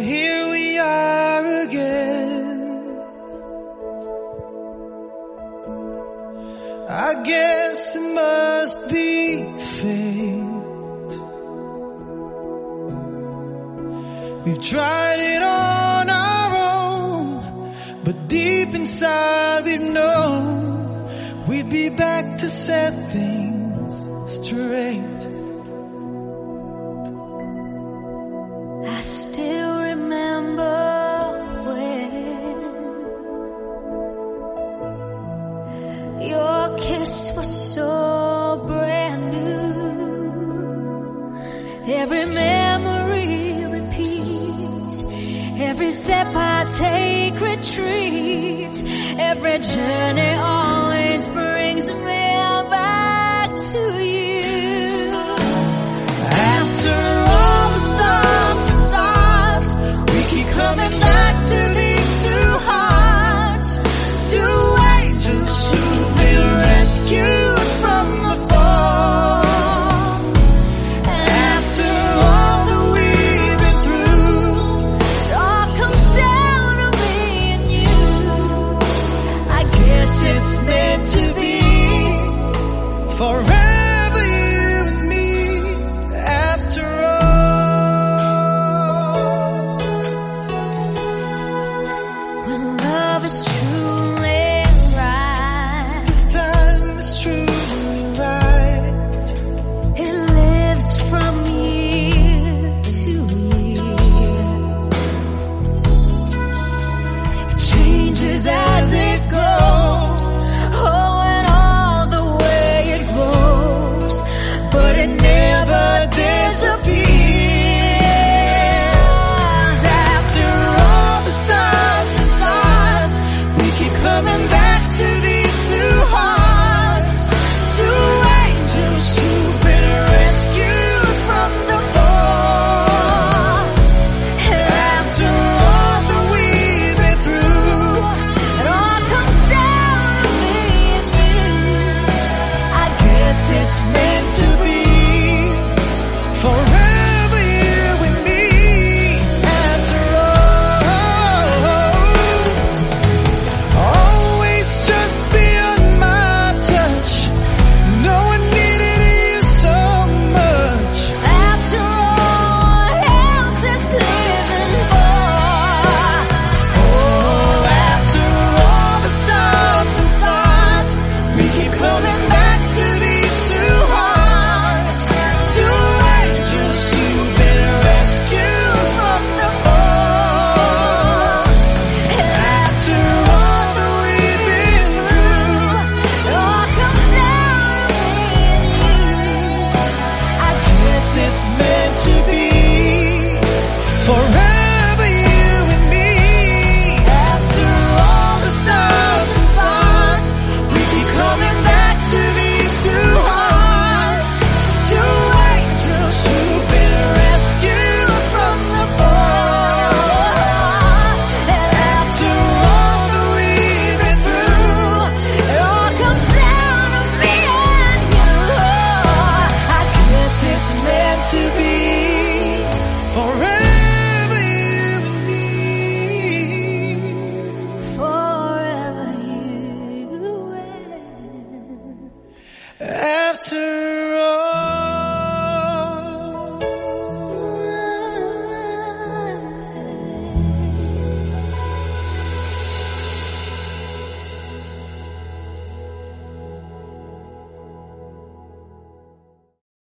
here we are again. I guess it must be fate. We've tried it on our own, but deep inside we've known we'd be back to set things straight. I still remember when your kiss was so brand new. Every memory repeats, every step I take retreats, every journey always brings me back to you. After all the stops and starts, we keep coming back to these two hearts, two angels who've been rescued from the fall. And after all that we've been through, It all comes down to me and you. I guess it's meant to be forever. When love is truly right, This time is truly right. it lives from year to year. It changes as it grows, oh, and all the way it grows, but it never disappears. After all the stops and starts, we keep coming back to these two hearts, two angels who've been rescued from the fall. And after all that we've been through, It all comes down to me and you. I guess it's meant to be forever you and me. After all, always just beyond my touch. No one needed you so much. After all, what else is living for? Oh, after all the stops and starts, we keep coming back to these two hearts, two angels who've been rescued from the fall. And after all that we've been through, It all comes down to me and you. I guess it's meant to be forever you and me. After all the stops and starts, we keep coming back to these two hearts, two angels who've been rescued from the fall. And after all that we've been through, It all comes down to me and you. I guess it's meant to be forever you and me. Forever you and After